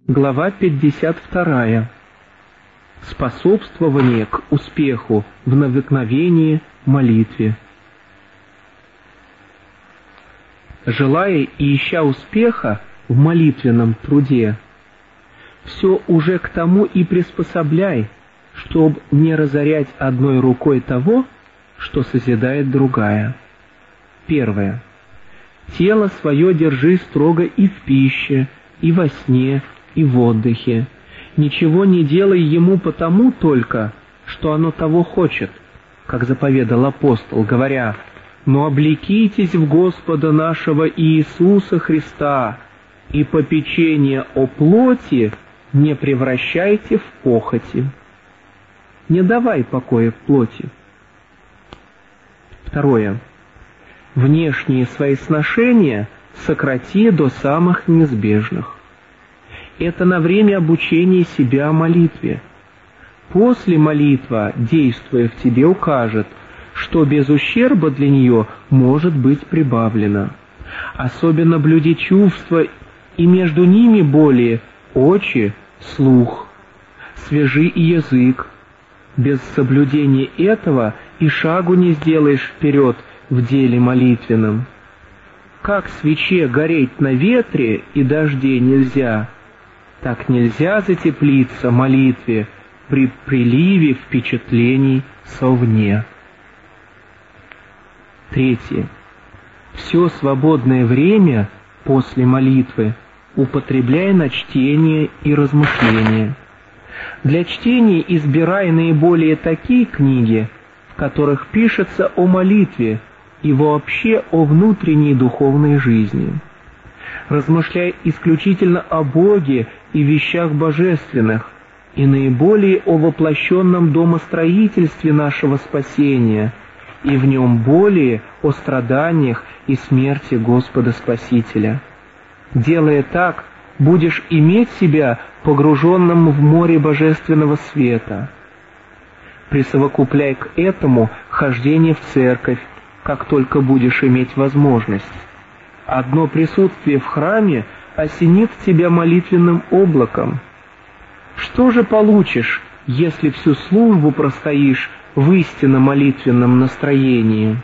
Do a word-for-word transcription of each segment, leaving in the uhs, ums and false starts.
Глава пятьдесят вторая. Способствование к успеху в навыкновении молитве. Желая и ища успеха в молитвенном труде, все уже к тому и приспособляй, чтоб не разорять одной рукой того, что созидает другая. Первое. Тело свое держи строго и в пище, и во сне, и в отдыхе. Ничего не делай ему потому только, что оно того хочет, как заповедал апостол, говоря: «Но облекитесь в Господа нашего Иисуса Христа, и попечение о плоти не превращайте в похоти». Не давай покоя плоти. Второе. Внешние свои сношения сократи до самых неизбежных. Это на время обучения себя о молитве. После молитва, действуя в тебе, укажет, что без ущерба для нее может быть прибавлено. Особенно блюди чувства, и между ними более очи, слух, свяжи и язык. Без соблюдения этого и шагу не сделаешь вперед в деле молитвенном. Как свече гореть на ветре и дожде нельзя, так нельзя затеплиться молитве при приливе впечатлений совне. Третье. Все свободное время после молитвы употребляй на чтение и размышление. Для чтения избирай наиболее такие книги, в которых пишется о молитве и вообще о внутренней духовной жизни. Размышляй исключительно о Боге и вещах божественных, и наиболее о воплощенном домостроительстве нашего спасения, и в нем более о страданиях и смерти Господа Спасителя. Делая так, будешь иметь себя погруженным в море божественного света. Присовокупляй к этому хождение в церковь, как только будешь иметь возможность. Одно присутствие в храме осенит тебя молитвенным облаком. Что же получишь, если всю службу простоишь в истинно молитвенном настроении?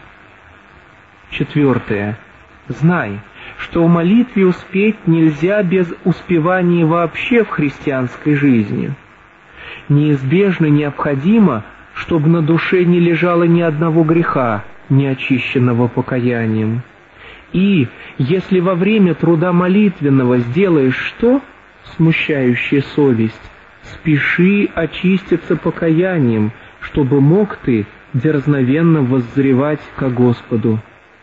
Четвертое. Знай, что в молитве успеть нельзя без успевания вообще в христианской жизни. Неизбежно необходимо, чтобы на душе не лежало ни одного греха, не очищенного покаянием. И, если во время труда молитвенного сделаешь что, смущающее совесть, спеши очиститься покаянием, чтобы мог ты дерзновенно воззревать ко Господу.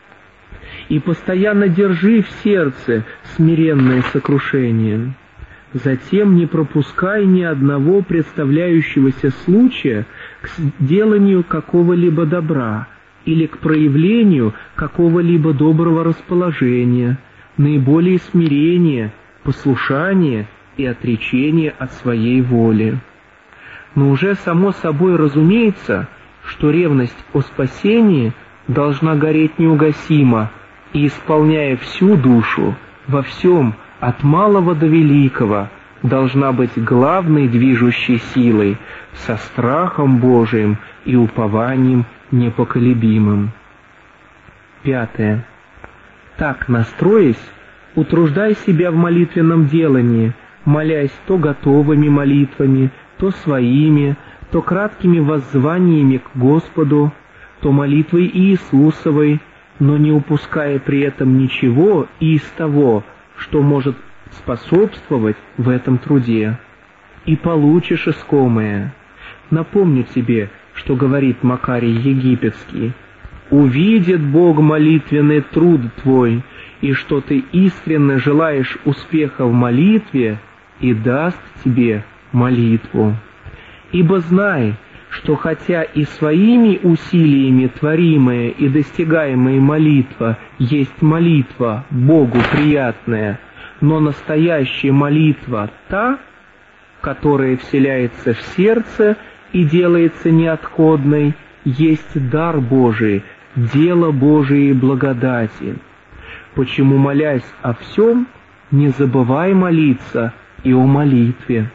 И постоянно держи в сердце смиренное сокрушение. Затем не пропускай ни одного представляющегося случая к сделанию какого-либо добра или к проявлению какого-либо доброго расположения, наиболее смирения, послушания и отречения от своей воли. Но уже само собой разумеется, что ревность о спасении должна гореть неугасимо и, исполняя всю душу, во всем, от малого до великого, должна быть главной движущей силой, со страхом Божиим и упованием непоколебимым. Пятое. Так, настроясь, утруждай себя в молитвенном делании, молясь то готовыми молитвами, то своими, то краткими воззваниями к Господу, то молитвой Иисусовой, но не упуская при этом ничего из того, что может способствовать в этом труде. И получишь искомое. Напомню тебе, что говорит Макарий Египетский: «Увидит Бог молитвенный труд твой, и что ты искренне желаешь успеха в молитве, и даст тебе молитву. Ибо знай, что хотя и своими усилиями творимая и достигаемая молитва есть молитва Богу приятная, но настоящая молитва та, которая вселяется в сердце и делается неотходной, есть дар Божий, дело Божией благодати. Почему, молясь о всем, не забывай молиться и о молитве.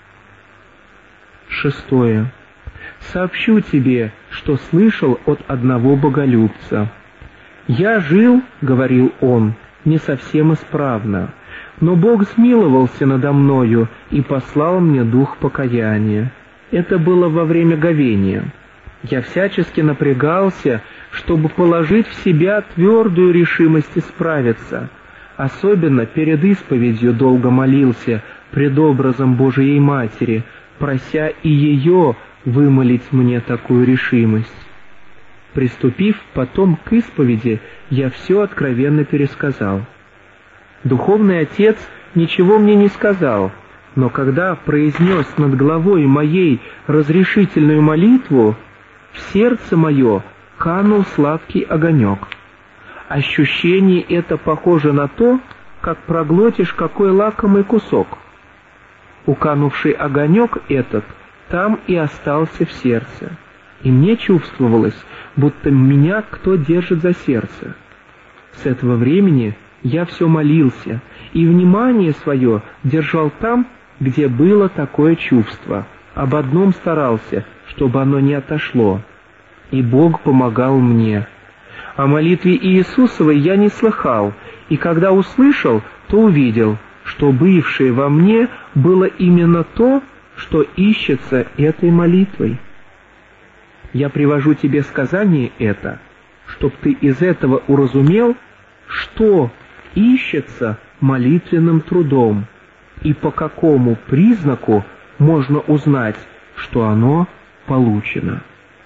Шестое. Сообщу тебе, что слышал от одного боголюбца. «Я жил, — говорил он, — не совсем исправно, но Бог смиловался надо мною и послал мне дух покаяния. Это было во время говения. Я всячески напрягался, чтобы положить в себя твердую решимость исправиться. Особенно перед исповедью долго молился пред образом Божией Матери, прося и ее вымолить мне такую решимость. Приступив потом к исповеди, я все откровенно пересказал. Духовный отец ничего мне не сказал, но когда произнес над головой моей разрешительную молитву, в сердце мое канул сладкий огонек. Ощущение это похоже на то, как проглотишь какой лакомый кусок. Уканувший огонек этот там и остался в сердце, и мне чувствовалось, будто меня кто держит за сердце. С этого времени я все молился, и внимание свое держал там, где было такое чувство. Об одном старался, чтобы оно не отошло, и Бог помогал мне. О молитве Иисусовой я не слыхал, и когда услышал, то увидел, что бывшее во мне было именно то, что ищется этой молитвой. Я привожу тебе сказание это, чтоб ты из этого уразумел, что ищется молитвенным трудом, и по какому признаку можно узнать, что оно получено.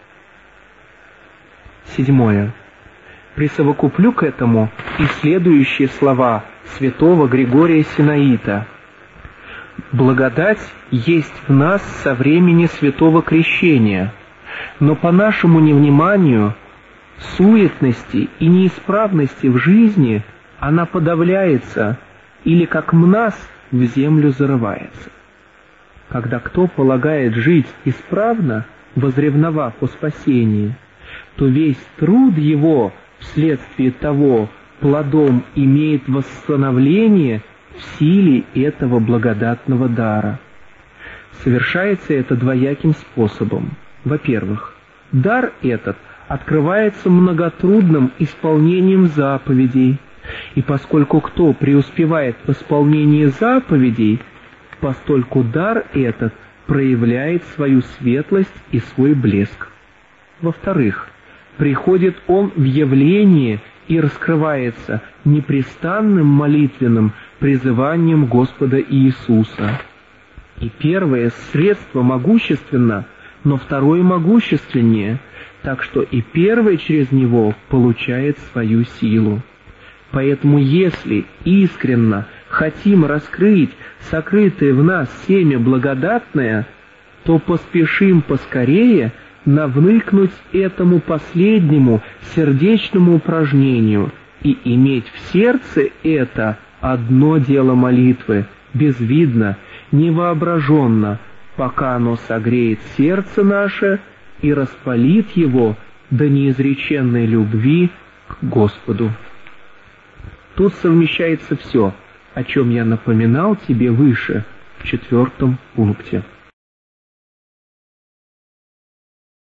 Седьмое. Присовокуплю к этому и следующие слова святого Григория Синаита. «Благодать есть в нас со времени святого крещения, но по нашему невниманию, суетности и неисправности в жизни она подавляется или, как мназ, в землю зарывается. Когда кто полагает жить исправно, возревновав о спасении, то весь труд его вследствие того плодом имеет восстановление в силе этого благодатного дара. Совершается это двояким способом. Во-первых, дар этот открывается многотрудным исполнением заповедей, и поскольку кто преуспевает в исполнении заповедей, постольку дар этот проявляет свою светлость и свой блеск. Во-вторых, приходит он в явление и раскрывается непрестанным молитвенным призыванием Господа Иисуса. И первое средство могущественно, но второе могущественнее, так что и первое через него получает свою силу. Поэтому если искренно хотим раскрыть сокрытое в нас семя благодатное, то поспешим поскорее навныкнуть этому последнему сердечному упражнению и иметь в сердце это одно дело молитвы, безвидно, невоображенно, пока оно согреет сердце наше и распалит его до неизреченной любви к Господу. Тут совмещается все, о чем я напоминал тебе выше, в четвертом пункте.